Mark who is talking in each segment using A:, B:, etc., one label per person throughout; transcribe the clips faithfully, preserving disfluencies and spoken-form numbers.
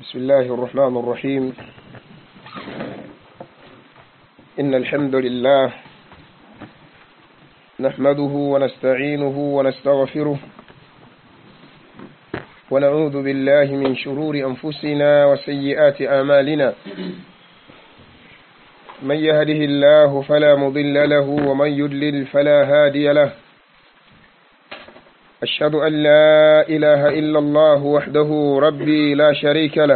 A: بسم الله الرحمن الرحيم. إن الحمد لله نحمده ونستعينه ونستغفره ونعوذ بالله من شرور أنفسنا وسيئات أعمالنا. من يهده الله فلا مضل له ومن يضلل فلا هادي له. أشهد أن لا إله إلا الله وحده ربي لا شريك له،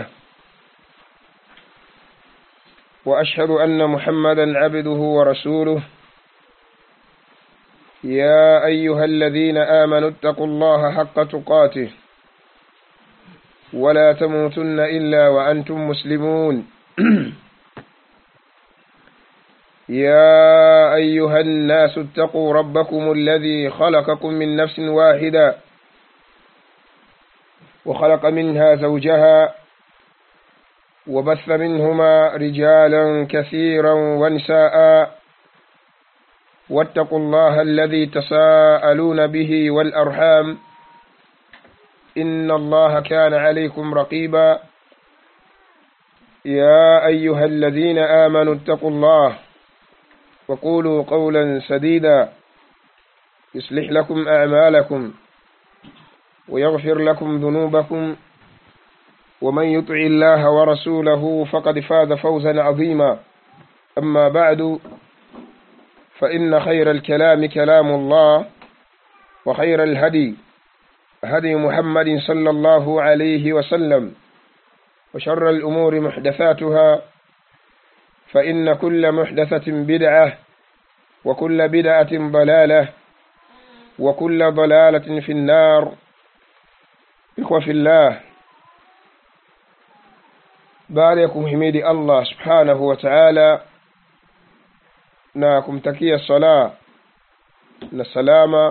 A: وأشهد أن محمدا عبده ورسوله. يا أيها الذين آمنوا اتقوا الله حق تقاته ولا تموتن إلا وأنتم مسلمون. يا أيها الناس اتقوا ربكم الذي خلقكم من نفس واحدة وخلق منها زوجها وبث منهما رجالا كثيرا ونساء، واتقوا الله الذي تساءلون به والأرحام إن الله كان عليكم رقيبا. يا أيها الذين آمنوا اتقوا الله وقولوا قولا سديدا يصلح لكم أعمالكم ويغفر لكم ذنوبكم، ومن يطع الله ورسوله فقد فاز فوزا عظيما. أما بعد، فإن خير الكلام كلام الله، وخير الهدي هدي محمد صلى الله عليه وسلم، وشر الأمور محدثاتها، فإن كل محدثة بدعة وكل بدعة ضلالة وكل ضلالة في النار. إخوة في الله، باركم حميد الله سبحانه وتعالى na kumtakia sala na salama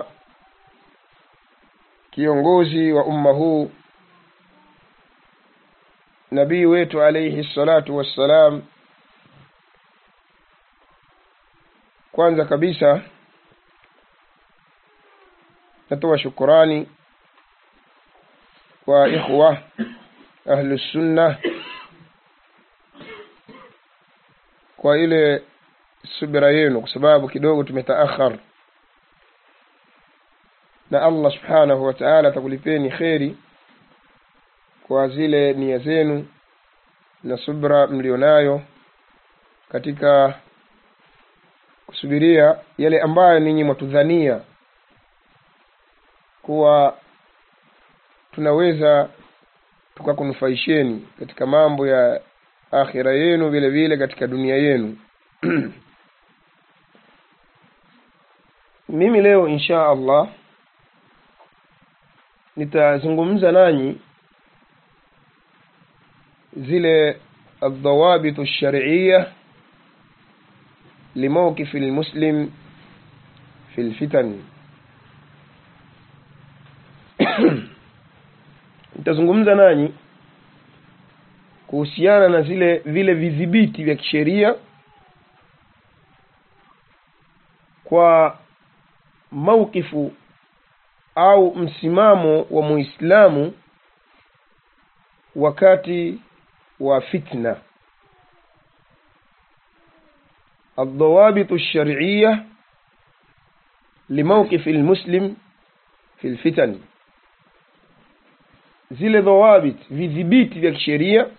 A: kiongozi wa umma huu, nabii wetu alayhi salatu wassalam. Kwanza kabisa natoa shukrani kwa ikhwa ahlus sunnah kwa ile subira yenu, kwa sababu kidogo tumetaakhar, na Allah subhanahu wa ta'ala atakulipeni khairi kwa zile nia zenu na subira mlionayo katika kusubiria yale ambayo ninyi mwatudhania kuwa tunaweza tukakunufaisheni katika mambo ya akhira yenu, vile vile katika dunia yenu. Mimi leo insha Allah nitazungumza nanyi zile الضوابط الشرعية لموقف المسلم في الفتن. Nitazungumza nanyi kuhusiana na zile vile vidhibiti vya kisheria kwa maukifu au msimamo wa Muislamu wakati wa fitna. الضوابط الشرعية لموقف المسلم في الفتن. zile dhawabit, vidhibiti vya kisheria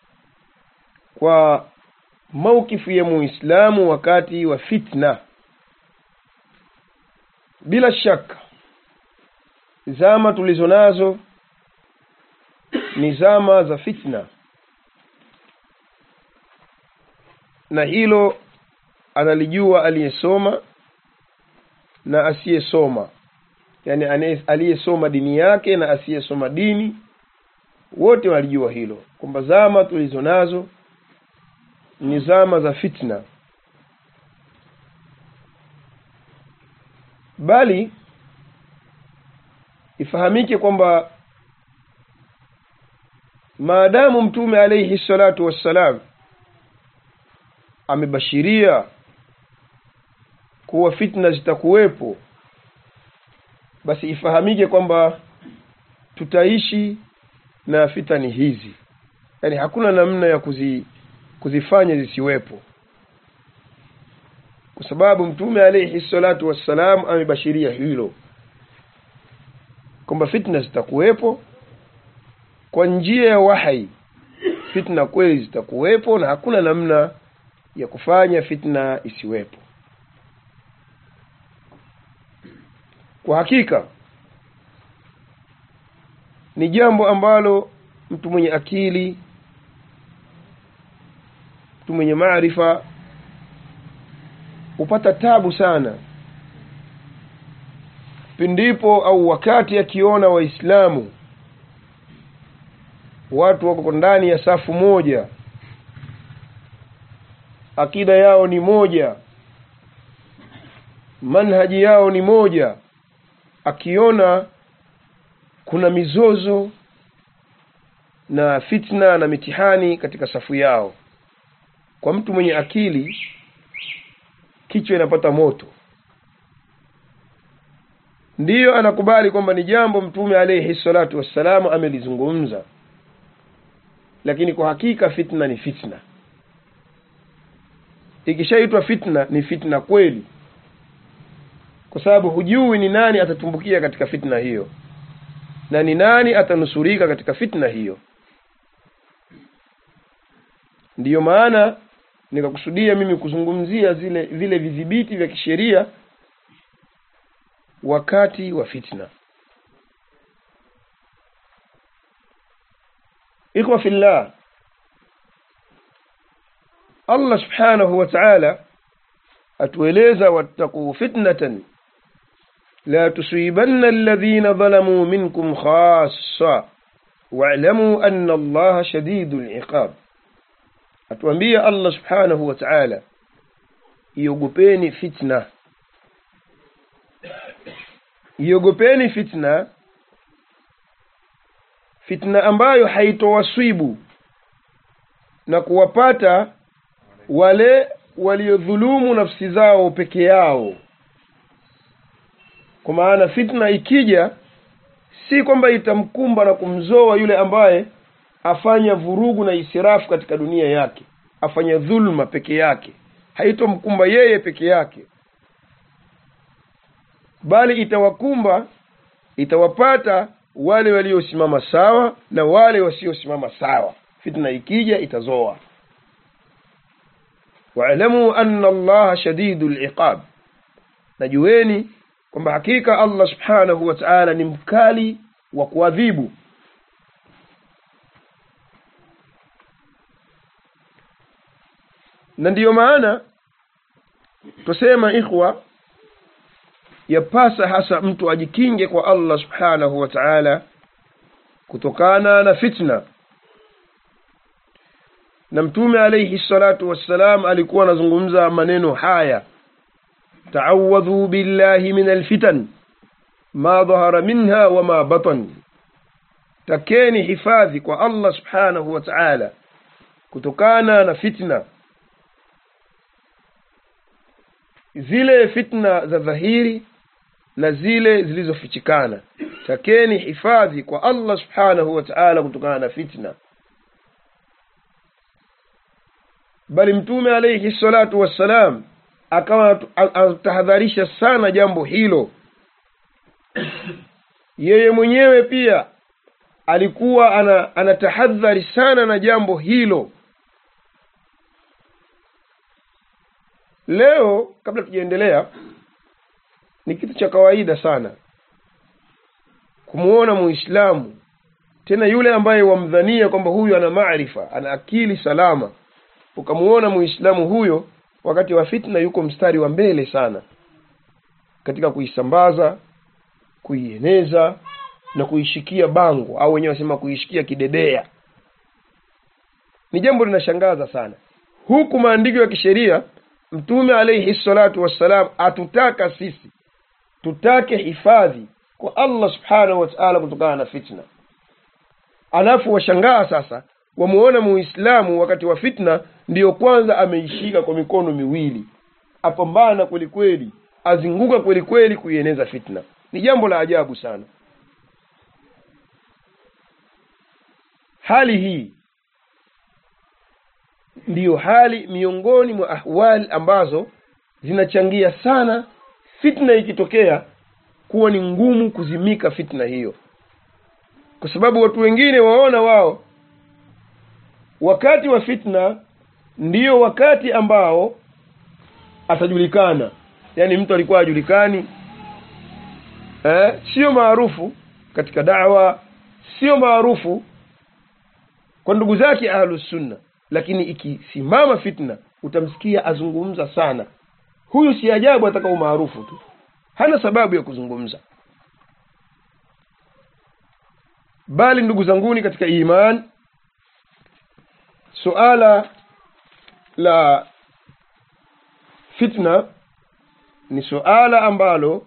A: kwa maukifu ya Muislamu wakati wa fitna. Bila shaka zama tulizonazo ni zama za fitna, na hilo analijua aliyesoma na asiyesoma. Yani aliyesoma dini yake na asiyesoma dini, wote walijua hilo kwamba zama tulizonazo ni zama za fitna. Bali ifahamike kwamba maadamu Mtume alayhi salatu wassalam amebashiria kuwa fitna zitakuwepo, basi ifahamike kwamba tutaishi na fitani hizi. yani hakuna namna ya kuzi, kuzifanya zisiwepo, kwa sababu Mtume alayhi salatu wassalam amebashiria hilo kwamba fitna zitakuwepo kwa njia ya wahi. Fitna kweli zitakuwepo na hakuna namna ya kufanya fitna isiwepo. Kwa hakika ni jambo ambalo mtu mwenye akili, mtu mwenye maarifa upata tabu sana pindipo au wakati akiona Waislamu watu wako ndani ya safu moja, akida yao ni moja, manhaji yao ni moja, akiona kuna mizozo na fitna na mitihani katika safu yao, kwa mtu mwenye akili kichwa inapata moto. Ndiyo anakubali kwamba ni jambo Mtume alayhi salatu wassalam amelizungumza, lakini kwa hakika fitna ni fitna. Ikishaitwa fitna ni fitna kweli, kwa sababu hujui ni nani atatumbukia katika fitna hiyo na ni nani atanusurika katika fitna hiyo. Ndiyo maana nikakusudia mimi kuzungumzia zile vile vidhibiti vya kisheria wakati wa fitna. Ikhwa fillah, Allah subhanahu wa ta'ala atueleza wattaqu fitnatan la tusibanna alladhina zalamu minkum khassa wa'lamu anna Allaha shadidul iqab. Atuambia Allah subhanahu wa ta'ala, iogopeni fitna, iogopeni fitna, fitna ambayo haitowaswibu na kuwapata wale waliodhulumu nafsi zao peke yao. Kwa maana fitna ikija si kwamba itamkumba na kumzoa yule ambaye afanya vurugu na israfu katika dunia yake, afanya dhulma peke yake, haitomkumba yeye peke yake, bali itawakumba, itawapata wale waliosimama sawa na wale wasiosimama sawa. Fitna ikija itazoa. Wa'lamu anna Allaha shadidul iqab, najueni kwamba hakika Allah subhanahu wa ta'ala ni mkali wa kuadhibu. Na ndiyo maana tusema ikhwa, yapasa hasa mtu ajikinge kwa Allah subhanahu wa ta'ala kutokana na fitna. Na Mtume alayhi salatu wassalam alikuwa anazungumza maneno haya: ta'awadhu billahi min alfitan ma dhahara minha wa ma batan, takeni hifadhi kwa Allah subhanahu wa ta'ala kutokana na fitna, zile fitna za dhahiri na zile zilizofichikana. Takeni hifadhi kwa Allah subhanahu wa ta'ala kutokana na fitna. Bali Mtume alayhi salatu wassalam akawa atahadharisha sana jambo hilo. Yeye mwenyewe pia alikuwa ana, anatahadhari sana na jambo hilo. Leo kabla tujaendelea, ni kitu cha kawaida sana kumuona Muislamu, tena yule ambaye wamdhania kwamba huyu ana maarifa, ana akili salama, ukamuona Muislamu huyo wakati wa fitna yuko mstari wa mbele sana katika kuisambaza, kuieneza na kuishikia bango, au wenyewe wasema kuishikia kidedea. Ni jambo linashangaza sana. Huku maandiko ya kisheria Mtume alayhi salatu wassalam atutaka sisi tutake hifadhi kwa Allah subhanahu wa ta'ala kutokana na fitna. Alafu washangaa sasa wamuona Muislamu wakati wa fitna ndiyo kwanza ameishika kwa mikono miwili, apambana kweli kweli, azinguka kweli kweli kuieneza fitna. Ni jambo la ajabu sana. Hali hii ndiyo hali miongoni mwa ahwali ambazo zinachangia sana fitna ikitokea kuwa ni ngumu kuzimika fitna hiyo, kwa sababu watu wengine waona wao wakati wa fitna ndiyo wakati ambao atajulikana. Yani mtu alikuwa hajulikani, eh sio maarufu katika da'wa, sio maarufu kwa ndugu zake ahlus sunna, lakini ikisimama fitna utamsikia azungumza sana. Huyu si ajabu atakao maarufu tu, hana sababu ya kuzungumza. Bali ndugu zanguni katika iman, suala la fitna ni suala ambalo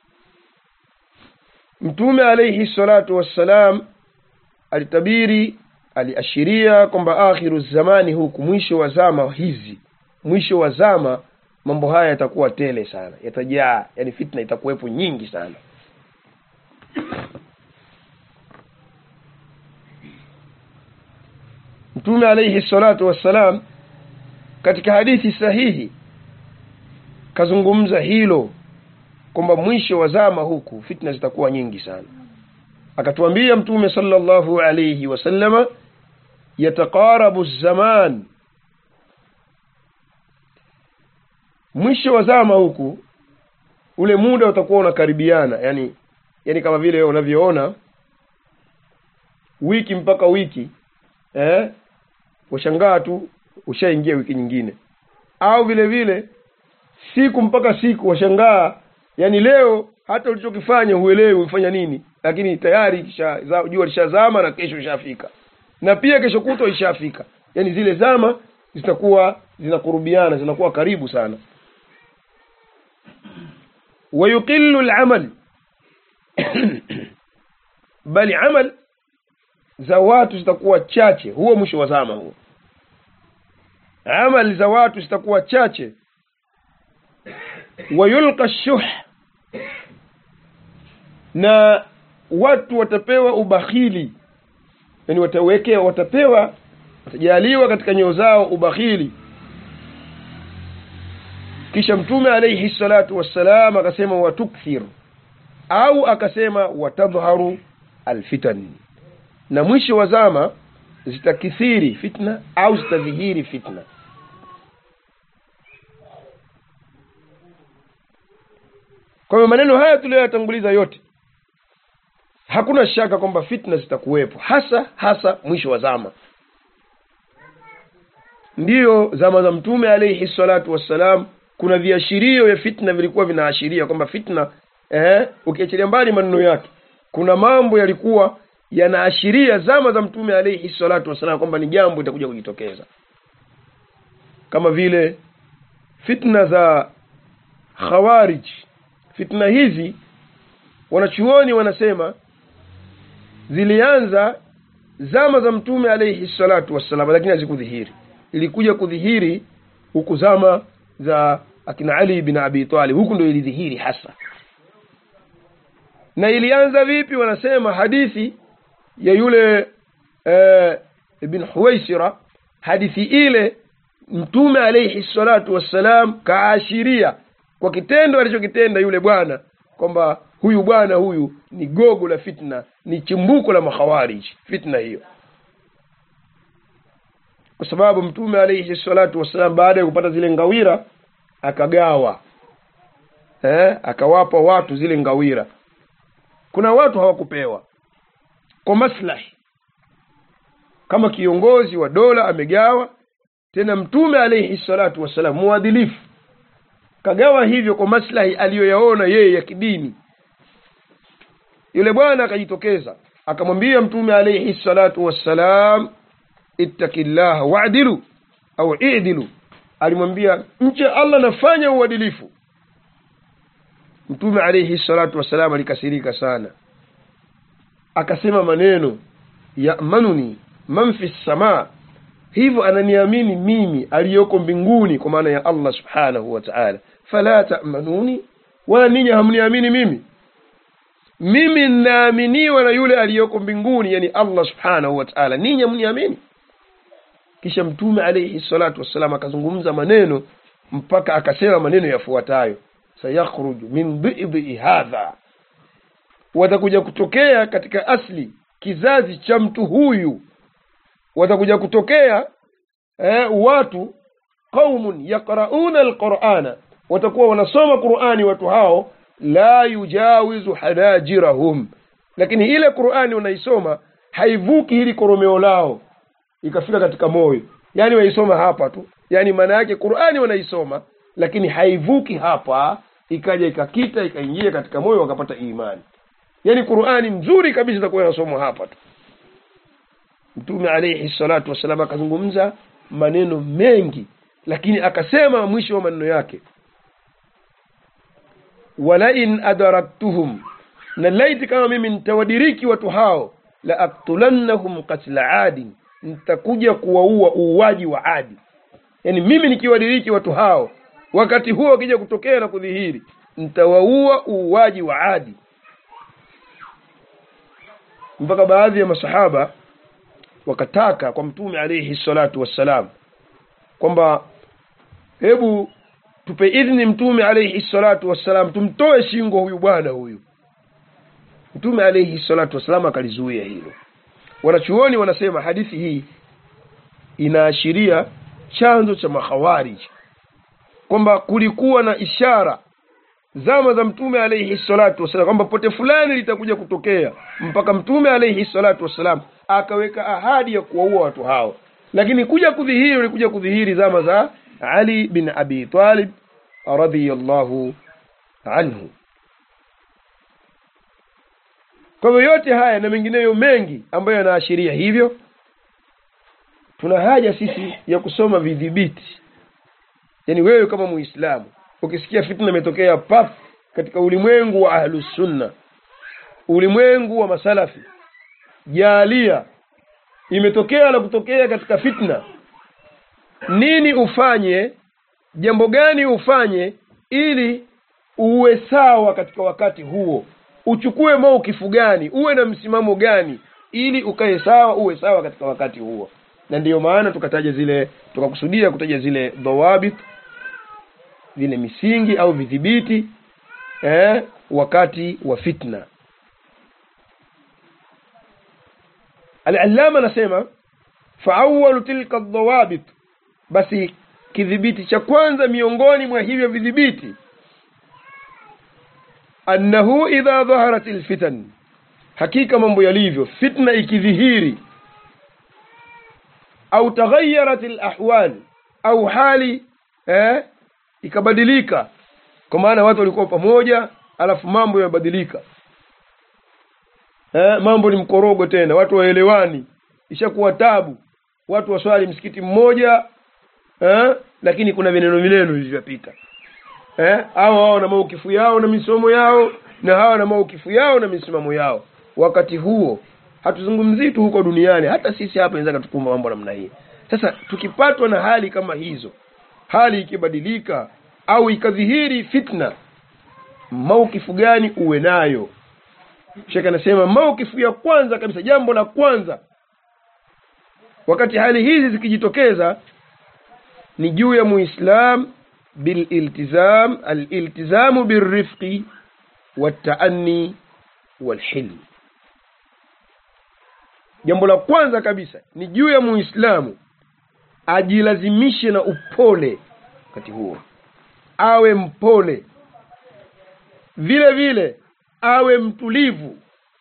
A: Mtume alayhi salatu wassalam alitabiri, aliashiria kwamba akhiru zamani, huku mwisho wa zama hizi, mwisho wa zama mambo haya yatakuwa tele sana, yatajaa, yani fitna itakuwepo nyingi sana. Mtume alayhi salatu wassalam katika hadithi sahihi kazungumza hilo kwamba mwisho wa zama huku fitna zitakuwa nyingi sana. Akatuambia Mtume sallallahu alayhi wasallama, yataqarabu zaman, mwisho wa zama huku ule muda utakuwa unakaribiana, yani yani kama vile unavyoona wiki mpaka wiki, eh washangaa tu ushaingia wiki nyingine, au vile vile siku mpaka siku washangaa, yani leo hata ulichokifanya huelewi ufanya nini, lakini tayari kisha jua lishazama na kesho ishafika, na pia kesho kutwa ishafika. Yani zile zama zitakuwa zinakurubiana, zinakuwa karibu sana. ويقل العمل bali amal za watu zitakuwa chache, huo mwisho wa zama huo. Amal za watu zitakuwa chache. Wayulqa shuh, na watu watapewa ubakhili, yani watawekea, watapewa, watajaliwa katika nyoyo zao ubakhili. Kisha Mtume alayhi salatu wassalam akasema watukthir, au akasema watadhharu alfitan, na mwisho wa zama zitakithiri fitna au zitadhihiri fitna. Kwa maneno haya tuliyoyatanguliza yote, hakuna shaka kwamba fitna zitakuwepo, hasa hasa mwisho wa zama. Ndiyo zama za Mtume alayhi salatu wassalam kuna viashirio ya fitna vilikuwa vinaashiria kwamba fitna, eh ukiachilia mbali maneno yake, kuna mambo yalikuwa yanaashiria zama za Mtume alayhi salatu wasallam kwamba ni jambo litakuja kujitokeza, kama vile fitna za khawarij. Fitna hizi wanachuoni wanasema zilianza zama za Mtume alayhi salatu wasallam, lakini hazikudhihiri. Ilikuja kudhihiri huku zama za akina Ali bin Abi Talib, huku ndio ilidhihiri hasa. Na ilianza vipi? Wanasema hadithi ya yule e, ibn Huwaisira, hadithi ile Mtume alayhi salatu wassalam kaashiria kwa kitendo alichokitenda yule bwana, kwamba huyu bwana huyu ni gogo la fitna, ni chimbuko la makhawarij fitna hiyo. Kwa sababu Mtume alayhi salatu wassalam baada ya kupata zile ngawira akagawa, eh akawapa watu zile ngawira. Kuna watu hawakupewa kwa maslahi, kama kiongozi wa dola amegawa, tena Mtume alayhi salatu wassalam muadilifu kagawa hivyo kwa maslahi aliyoyaona yeye ya kidini. Yule bwana akajitokeza akamwambia Mtume alayhi salatu wassalam, ittaqillaha wa'dilu au i'dilu, alimwambia mche Allah nafanya uadilifu. Mtume alayhi salatu wassalam alikasirika sana, akasema maneno ya'manuni man fi samaa, hivyo ananiamini mimi aliyoko mbinguni, kwa maana ya Allah subhanahu wa ta'ala, fala ta'manuni, wala ninyi hamniamini mimi. Mimi naaminiwa na yule aliyoko mbinguni, yani Allah subhanahu wa ta'ala, ninyi hamniamini. kisha mtume alayhi salatu wassalam akazungumza maneno mpaka akasema maneno yafuatayo: sayakhruju min dhi'i hadha, watakuja kutokea katika asli kizazi cha mtu huyu, watakuja kutokea eh, watu qaumun yaqrauna alqur'ana, watakuwa wanasoma Qur'ani watu hao, la yujawizu hanajirahum, lakini ile Qur'ani unaisoma haivuki hili koromeo lao ikafika katika moyo, yani waisoma hapa tu, yani maana yake Qur'ani wanaisoma lakini haivuki hapa ikaja ikakita ikaingia katika moyo wakapata imani. Yani Qur'ani nzuri kabisa itakuwa inasomwa hapa tu. Mtume alayhi salatu wasallam akazungumza maneno mengi, lakini akasema mwisho wa maneno yake, wala in adaraktuhum, na laiti kama mimi nitawadiriki watu hao, la aqtulannahum qatla Adi, nitakuja kuwaua uuaji wa Adi. Yani mimi nikiwadiriki watu hao, wakati huo wakija kutokea na kudhihiri, nitawaua uuaji wa Adi. Mpaka baadhi ya masahaba wakataka kwa mtume alayhi salatu wassalam kwamba hebu tupe idhini mtume alayhi salatu wassalam tumtoe shingo huyu bwana huyu. Mtume alayhi salatu wassalam akalizuia hilo. Wanachuoni wanasema hadithi hii inaashiria chanzo cha makhawarij, kwamba kulikuwa na ishara zama za mtume alayhi salatu wasallam kwamba pote fulani litakuja kutokea, mpaka mtume alayhi salatu wasallam akaweka ahadi ya kuwaua watu hao. Lakini kuja kudhihiri ulikuja kudhihiri zama za Ali bin Abi Talib radhiyallahu anhu. Kwa hivyo yote haya na mengineyo mengi ambayo yanaashiria hivyo, tuna haja sisi ya kusoma vidhibiti. Yani wewe kama Muislamu ukisikia fitna imetokea pap katika ulimwengu wa ahlus sunna, ulimwengu wa masalafi, jalia imetokea na kutokea katika fitna, nini ufanye, jambo gani ufanye ili uwe sawa katika wakati huo, uchukue maukifu gani, uwe na msimamo gani ili ukae sawa, uwe sawa katika wakati huo. Na ndiyo maana tukataja zile, tukakusudia kutaja zile dhawabit, vile misingi au vidhibiti eh, wakati wa fitna. Al-Allama anasema fa awwalu tilka dhawabit, basi kidhibiti cha kwanza miongoni mwa hivyo vidhibiti, annahu idha dhaharat alfitan, hakika mambo yalivyo fitna ikidhihiri, au taghayyarat alahwal, au hali eh ikabadilika, kwa maana watu walikuwa pamoja alafu mambo yamebadilika, eh mambo ni mkorogo tena, watu waelewani, ishakuwa tabu, watu waswali msikiti mmoja eh lakini kuna vineno vineno vilivyopita, eh hao wao na maukifu yao na misomo yao, na hawa na maukifu yao na misimamo yao. Wakati huo hatuzungumzii tu huko duniani, hata sisi hapa inaweza kutukumba mambo namna hii. Sasa tukipatwa na hali kama hizo, hali ikibadilika au ikadhihiri fitna, maukifu gani uwe nayo? Sheikh anasema maukifu ya kwanza kabisa, jambo la kwanza wakati hali hizi zikijitokeza, ni juu ya Muislam bil iltizam, al iltizamu bir rifqi wat ta'anni wal hilm. Jambo la kwanza kabisa ni juu ya Muislamu ajilazimishe na upole wakati huo, awe mpole, vile vile awe mtulivu,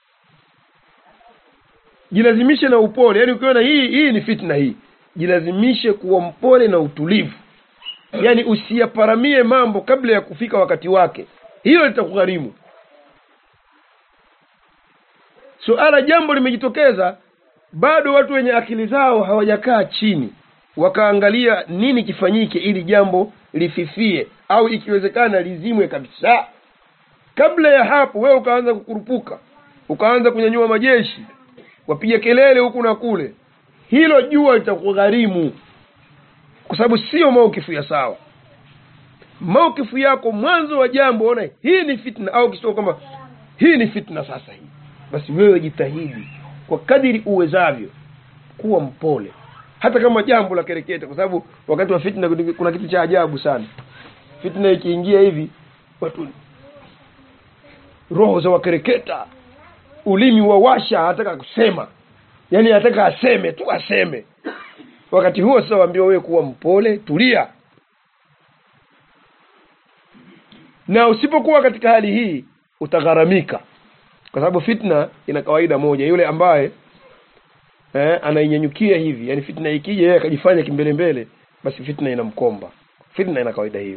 A: jilazimishe na upole. Yani ukiona hii hii ni fitna hii, jilazimishe kuwa mpole na utulivu, yani usiyaparamie mambo kabla ya kufika wakati wake, hilo litakugharimu. Suala jambo limejitokeza, bado watu wenye akili zao hawajakaa chini wakaangalia nini kifanyike ili jambo lififie au ikiwezekana lizimwe kabisa. Kabla ya hapo wewe ukaanza kukurupuka, ukaanza kunyanyua majeshi, wapiga kelele huku na kule, hilo jua litakugharimu, kwa sababu sio maukifu ya sawa. Maukifu yako mwanzo wa jambo, ona hii ni fitna, au kisio kama hii ni fitna sasa hii, basi wewe jitahidi kwa kadiri uwezavyo kuwa mpole. hata kama jambo la kereketa, kwa sababu wakati wa fitna kuna kitu cha ajabu sana. Fitna ikiingia hivi, watu roho za wakereketa, ulimi wa washa, hataka kusema, yani hataka aseme tu aseme. Wakati huo sasa waambiwa wewe kuwa mpole, tulia. Na usipokuwa katika hali hii utagharamika, kwa sababu fitna ina kawaida moja. Yule ambaye eh, anainyanyukia hivi, yani fitna ikija yeye akajifanya kimbele mbele, basi fitna inamkomba. Fitna ina kawaida hiyo.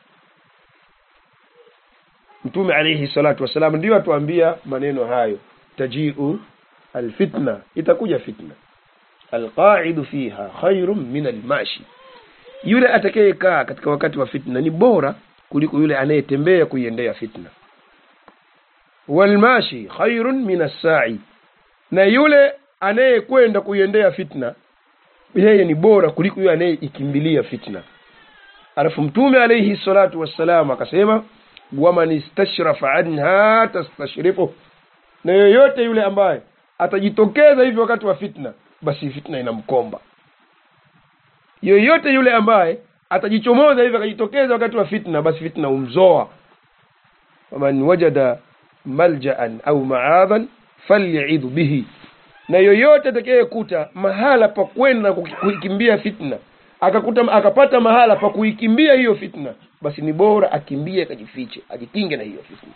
A: Mtume alayhi salatu wasalam ndio atuambia maneno hayo, tajiu alfitna, itakuja fitna, alqa'idu fiha khairun min almashi, yule atakayekaa katika wakati wa fitna ni bora kuliko yule anayetembea kuiendea fitna. Walmashi khairun min as-sa'i, na yule anayekwenda kuiendea fitna yeye ni bora kuliko yule anayekimbilia fitna. Alafu Mtume alayhi salatu wassalam akasema, waman istashrafa anha tastashrifu, na yoyote yule ambaye atajitokeza hivi wakati wa fitna, basi fitna inamkomba. Yoyote yule ambaye atajichomoza hivi akajitokeza wakati wa fitna, basi fitna umzoa. Waman wajada malja'an au ma'adan faly'idhu bihi, na yoyote atakayekuta mahala pa kwenda kuikimbia fitna, akakuta akapata mahala pa kuikimbia hiyo fitna, basi ni bora akimbie akajifiche, ajikinge na hiyo fitna.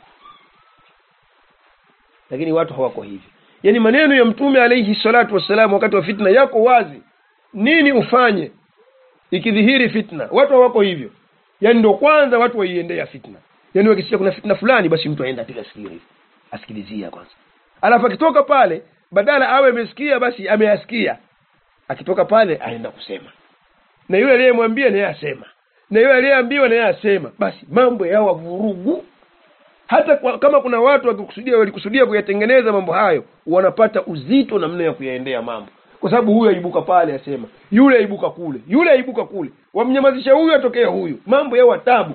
A: Lakini watu hawako hivi. Yani maneno ya Mtume alayhi salatu wasalam wakati wa fitna yako wazi, nini ufanye ikidhihiri fitna. Watu hawako hivyo. Yani ndio kwanza watu waiendea fitna. Yani wakisikia kuna fitna fulani, basi mtu aenda piga sikio hivi, asikilizia kwanza. Alafu akitoka pale, badala awe amesikia, basi ameyasikia, akitoka pale aenda kusema, na yule aliyemwambia naye asema, na yule aliyeambiwa naye asema, basi mambo yao vurugu. Hata kwa, kama kuna watu wakikusudia walikusudia kuyatengeneza mambo hayo, wanapata uzito namna ya kuyaendea mambo, kwa sababu huyu aibuka pale asema, yule aibuka kule, yule aibuka kule, wamnyamazisha huyu atokea huyu, mambo yao tabu.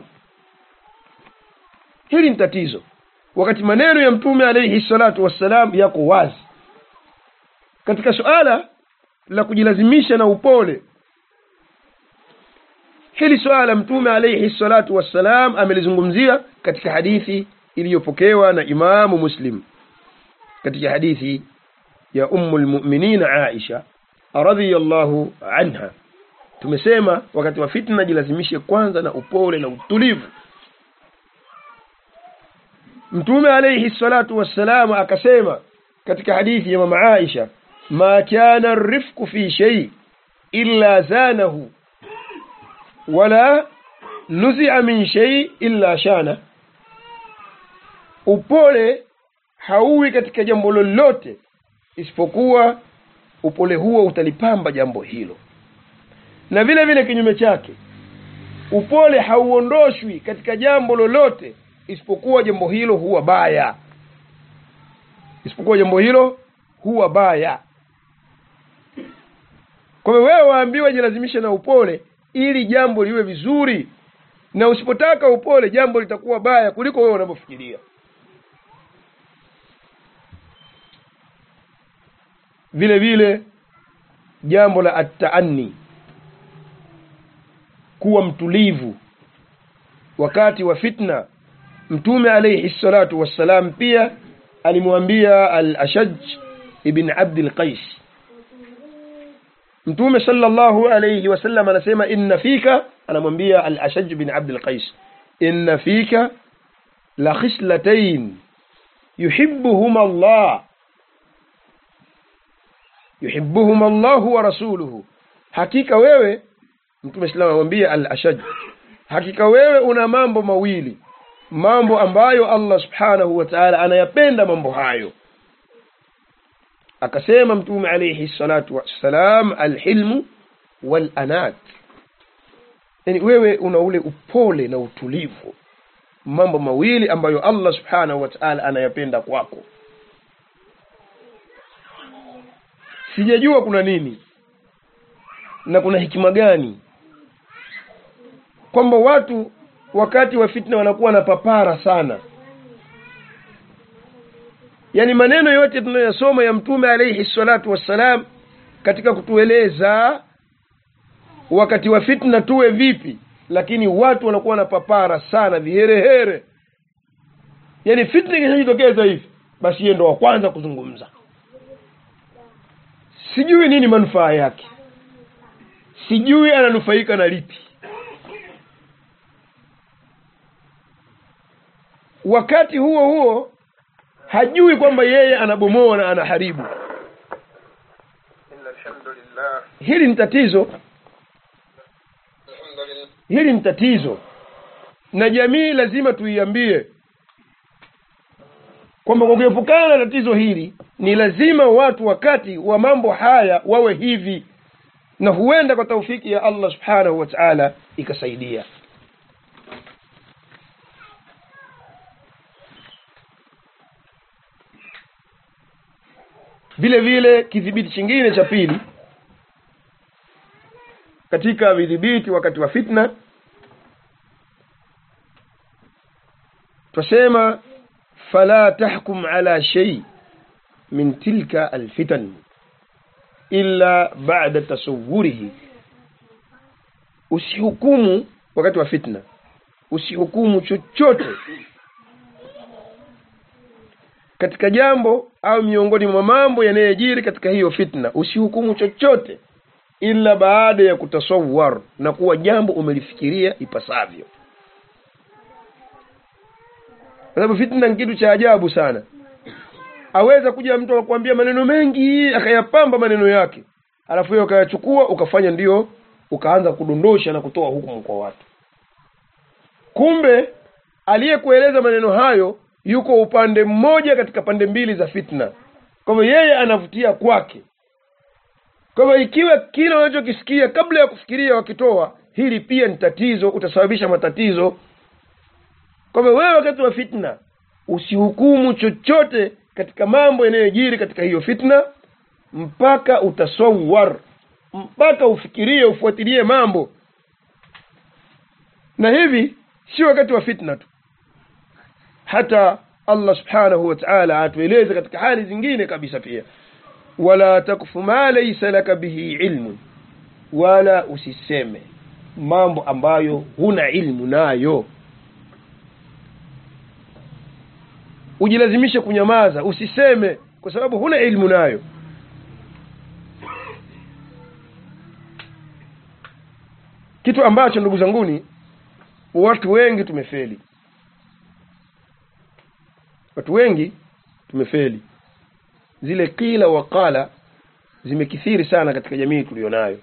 A: Hili ni tatizo, wakati maneno ya Mtume alayhi salatu wassalam yako wazi. Katika suala la kujilazimisha na upole, hili suala Mtume alayhi salatu wassalam amelizungumzia katika hadithi iliyopokewa na Imamu Muslim, katika hadithi ya Ummul Mu'minin Aisha radhiyallahu anha. Tumesema wakati wa fitna jilazimishe kwanza na upole na utulivu. Mtume alayhi salatu wassalam akasema katika hadithi ya mama Aisha, ma kana ar-rifqu fi shay illa zanahu wala nuzi'a min shay illa shana, upole hauwi katika jambo lolote isipokuwa upole huo utalipamba jambo hilo, na vile vile kinyume chake, upole hauondoshwi katika jambo lolote isipokuwa jambo hilo huwa baya, isipokuwa jambo hilo huwa baya. Kwa hiyo wewe waambiwa jilazimisha na upole ili jambo liwe vizuri, na usipotaka upole jambo litakuwa baya kuliko wewe unavyofikiria. Vile vile jambo la at-ta'anni, kuwa mtulivu wakati wa fitna. Mtume alayhi salatu wassalam pia alimwambia al-Ashaj ibn Abd al-Qais, Mtume sallallahu alayhi wasallam anasema, inna fika, anamwambia al-Ashaj ibn Abd al-Qais, inna fika la khislatayn yuhibbuhuma Allah yuhibbuhuma Allah wa rasuluhu, hakika wewe, Mtume sallallahu anamwambia al-Ashaj, hakika wewe una mambo mawili, mambo ambayo Allah subhanahu wa ta'ala anayapenda mambo hayo. Akasema Mtume alayhi salatu wassalam, alhilmu wal anat, yani wewe una ule upole na utulivu, mambo mawili ambayo Allah subhanahu wa ta'ala anayapenda kwako. Sijajua kuna nini na kuna hikima gani kwamba watu wakati wa fitna wanakuwa na papara sana. Yani maneno yote tunayosoma ya Mtume alayhi salatu wassalam katika kutueleza wakati wa fitna tuwe vipi, lakini watu wanakuwa na papara sana, viherehere. Yaani fitna ikijitokeza hivi, basi yeye ndo wa kwanza kuzungumza. Sijui nini manufaa yake, sijui ananufaika na lipi. Wakati huo huo hajui kwamba yeye anabomoa na anaharibu. Hili ni tatizo, hili ni tatizo, na jamii lazima tuiambie kwamba kwa kuepukana na tatizo hili ni lazima watu wakati wa mambo haya wawe hivi, na huenda kwa taufiki ya Allah subhanahu wa ta'ala ikasaidia. Vile vile kidhibiti kingine cha pili katika vidhibiti wakati wa fitna, tusema fala tahkum ala shay min tilka alfitan illa ba'da tasawwurihi. Usihukumu wakati wa fitna, usihukumu chochote katika jambo au miongoni mwa mambo yanayojiri katika hiyo fitna, usihukumu chochote ila baada ya kutasawwar, na kuwa jambo umelifikiria ipasavyo. Sababu fitna ni kitu cha ajabu sana. Aweza kuja mtu akakwambia maneno mengi, akayapamba maneno yake, alafu wewe ukayachukua ukafanya ndio ukaanza kudondosha na kutoa hukumu kwa watu. Kumbe aliyekueleza maneno hayo yuko upande mmoja katika pande mbili za fitna, kama yeye anavutia kwake. Kama ikiwa kile unachokisikia kabla ya kufikiria wakitoa, hili pia ni tatizo, utasababisha matatizo. Kama wewe wakati wa fitna usihukumu chochote katika mambo yanayojiri katika hiyo fitna mpaka utasawwar, mpaka ufikirie, ufuatilie mambo. Na hivi si wakati wa fitna tu, hata Allah subhanahu wa ta'ala atueleza katika hali zingine kabisa pia, wala takfu ma laysa laka bihi ilmu, wala usiseme mambo ambayo huna ilmu nayo. Ujilazimishe kunyamaza, usiseme kwa sababu huna ilmu nayo. Kitu ambacho ndugu zanguni watu wengi tumefeli. Watu wengi tumefeli. Zile kila wakala zimekithiri sana katika jamii tulionayo.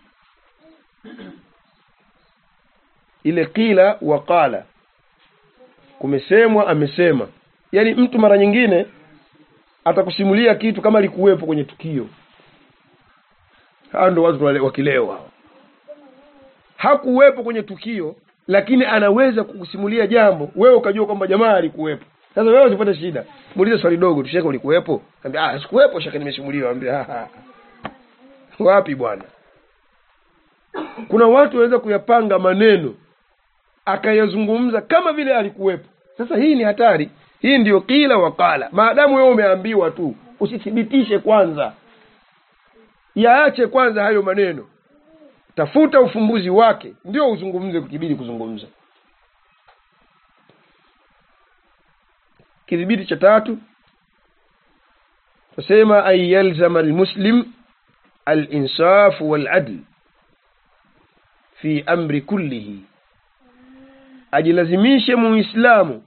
A: Ile kila wakala, kumesemwa amesema. Yaani mtu mara nyingine atakusimulia kitu kama likuwepo kwenye tukio. Hao ndio watu wakileo hao. Hakuwepo kwenye tukio, lakini anaweza kukusimulia jambo wewe ukajua kwamba jamaa alikuwepo. Sasa wewe usipate shida, muulize swali dogo tu, shaka ulikuwepo? Ambia ah, sikuwepo shaka, nimesimuliwa. Ambia wapi bwana? Kuna watu waweza kuyapanga maneno akayazungumza kama vile alikuwepo. Sasa hii ni hatari. Hii ndio kila wakala. Maadamu wewe umeambiwa tu, usithibitishe kwanza, yaache kwanza hayo maneno, tafuta ufumbuzi wake ndio uzungumze kukibidi kuzungumza. Kidhibiti cha tatu tusema ay yalzama almuslim alinsaf waladl fi amri kullihi, ajilazimishe muislamu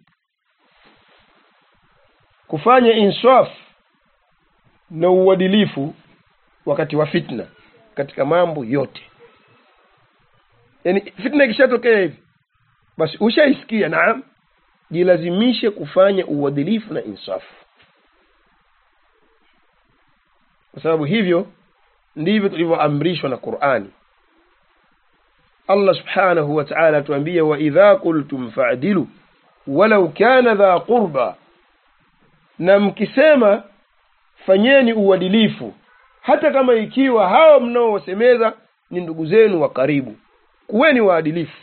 A: kufanya insaf na uadilifu wakati wa fitna katika mambo yote. Yani fitna ikishatokea hivi, basi ushaisikia, naam, jilazimishe kufanya uadilifu na insafu, kwa sababu hivyo ndivyo tulivyoamrishwa na Qur'ani. Allah subhanahu wa ta'ala tuambia, wa idha qultum fa'dilu walau kana dha qurba, na mkisema fanyeni uadilifu hata kama ikiwa hao mnaowasemeza ni ndugu zenu wa karibu. Kuweni waadilifu.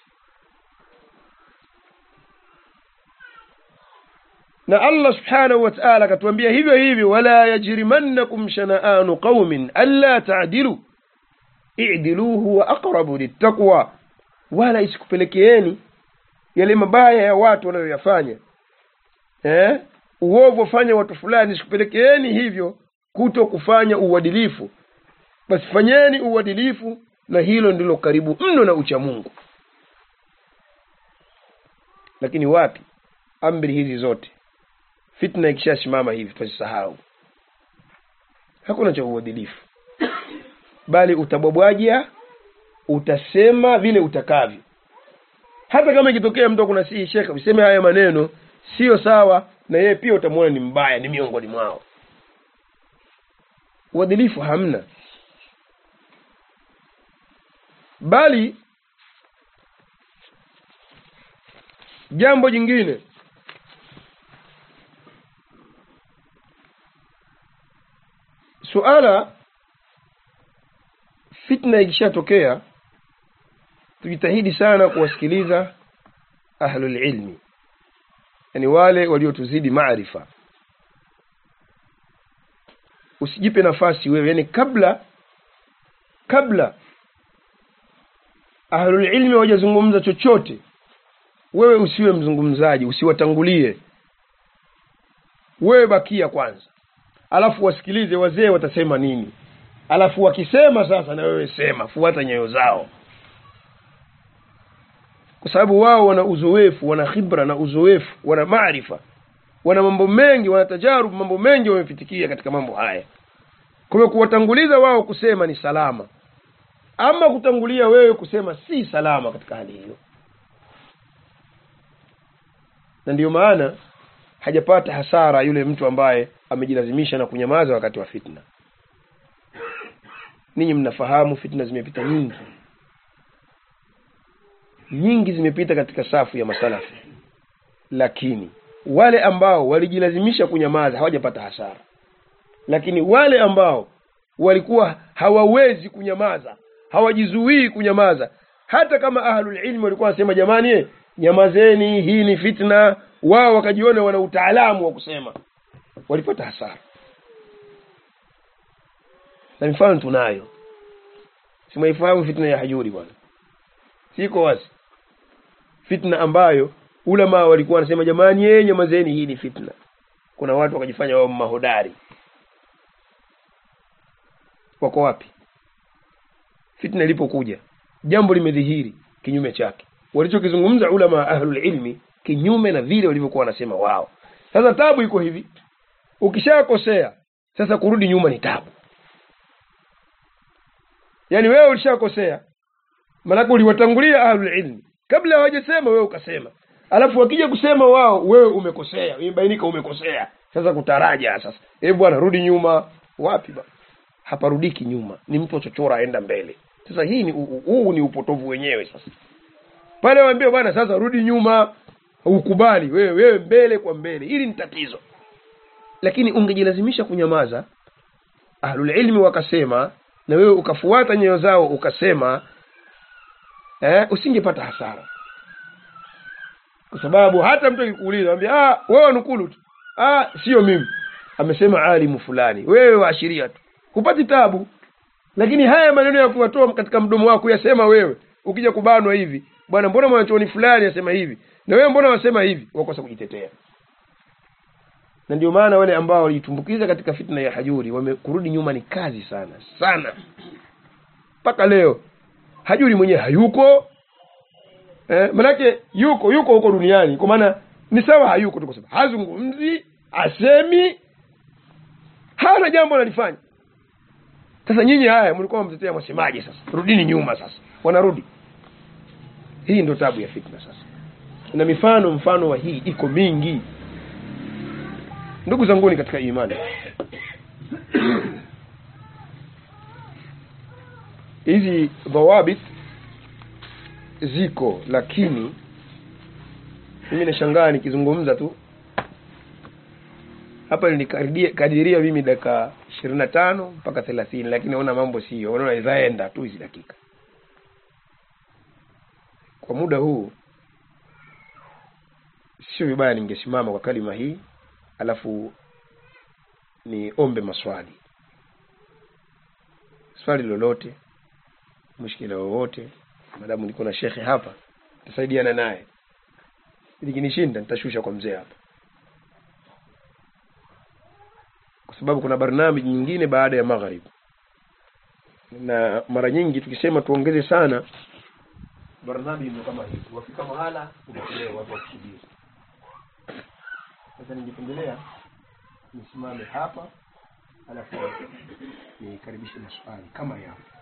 A: Na Allah subhanahu wa ta'ala katuambia hivyo hivyo, wala yajrimannakum shana'anu qaumin alla ta'dilu i'diluhu wa aqrabu littaqwa, wala isikupelekeeni yale mabaya ya watu wanayoyafanya, eh uovu wafanya watu fulani, isikupelekeeni hivyo kuto kufanya uadilifu. Basi fanyeni uadilifu, na hilo ndilo karibu mno na ucha Mungu. Lakini wapi amri hizi zote? Fitna ikishasimama hivi tusisahau, hakuna cha uadilifu, bali utabwabwaja, utasema vile utakavyo. Hata kama ikitokea mtu kuna si shekha useme haya maneno sio sawa, na yeye pia utamwona ni mbaya, ni miongoni mwao. Uadilifu hamna. Bali jambo jingine, suala fitna ikishatokea, tujitahidi sana kuwasikiliza ahlul ilmi, yani wale waliotuzidi maarifa. Usijipe nafasi wewe, yani kabla kabla ahlul ilmi hawajazungumza chochote, wewe usiwe mzungumzaji, usiwatangulie. Wewe bakia kwanza, alafu wasikilize wazee watasema nini, alafu wakisema sasa na wewe sema, fuata nyayo zao, kwa sababu wao wana uzoefu, wana khibra na uzoefu, wana maarifa, wana mambo mengi, wana tajarubu, mambo mengi wamepitikia katika mambo haya. Kwa hiyo kuwatanguliza wao kusema ni salama, ama kutangulia wewe kusema si salama katika hali hiyo. Na ndio maana hajapata hasara yule mtu ambaye amejilazimisha na kunyamaza wakati wa fitna. Ninyi mnafahamu fitna zimepita nyingi nyingi zimepita katika safu ya masalafi, lakini wale ambao walijilazimisha kunyamaza hawajapata hasara. Lakini wale ambao walikuwa hawawezi kunyamaza, hawajizuii kunyamaza, hata kama ahlul ilmi walikuwa wanasema jamani nyamazeni, hii ni fitna, wao wakajiona wana utaalamu wa kusema, walipata hasara. Na mfano tunayo, simaifahamu fitna ya Hajuri bwana, siko wazi, fitna ambayo ulama walikuwa wanasema jamani yeye nyamazeni, hii ni fitna. Kuna watu wakajifanya wao mahodari. Wako wapi? Fitna ilipokuja jambo limedhihiri kinyume chake, walichokizungumza ulama ahlul ilmi kinyume na vile walivyokuwa wanasema wao. Sasa tabu iko hivi, ukishakosea sasa kurudi nyuma ni tabu. Yani wewe ulishakosea, maana uliwatangulia ahlul ilmi kabla hawajasema, wewe ukasema, alafu wakija kusema wao wewe umekosea, imebainika umekosea, sasa kutaraja sasa, eh bwana rudi nyuma. Wapi bwana? Haparudiki nyuma, ni mtu chochora aenda mbele. Sasa hii ni huu ni upotovu wenyewe. Sasa pale waambie bwana sasa rudi nyuma, ukubali wewe wewe mbele kwa mbele, hili ni tatizo. Lakini ungejilazimisha kunyamaza, ahlul ilmi wakasema na wewe ukafuata nyayo zao ukasema, eh usingepata hasara. Kwa sababu hata mtu akikuuliza mwambie ah wewe nukulu tu, ah sio mimi, amesema alimu fulani, wewe waashiria tu, hupati tabu. Lakini haya maneno ya kuwatoa katika mdomo wako yasema wewe, ukija kubanwa hivi, bwana mbona mwanachuoni fulani yasema hivi na wewe mbona wasema hivi, wakosa kujitetea. Na ndio maana wale ambao walitumbukiza katika fitna ya Hajuri wamekurudi nyuma ni kazi sana sana. Paka leo Hajuri mwenyewe hayuko, eh manake yuko yuko huko duniani, kwa maana ni sawa hayuko tu, kwa sababu hazungumzi, asemi, hana jambo analifanya. Sasa nyinyi haya mlikuwa mtetea msemaje? Sasa rudini nyuma. Sasa wanarudi. Hii ndio tabu ya fitna. Sasa na mifano mfano wa hii iko mingi ndugu zanguni katika imani. Hizi dhawabit ziko, lakini mimi nashangaa nikizungumza tu hapa nilikadiria mimi dakika ishirini na tano mpaka thelathini, lakini naona mambo sio, naona izaenda tu hizi dakika. Kwa muda huu sio vibaya ningesimama kwa kalima hii, alafu ni ombe maswali, swali lolote mushkila wowote, madamu niko na shekhe hapa tutasaidiana naye. Nikinishinda nitashusha kwa mzee hapa, kwa sababu kuna barnamiji nyingine baada ya magharibi, na mara nyingi tukisema tuongeze sana barnamiji ndio kama hivi, wafika mahala unachelewa watu wakusubiri. Sasa ningependelea nisimame hapa alafu nikaribishe maswali kama yapo.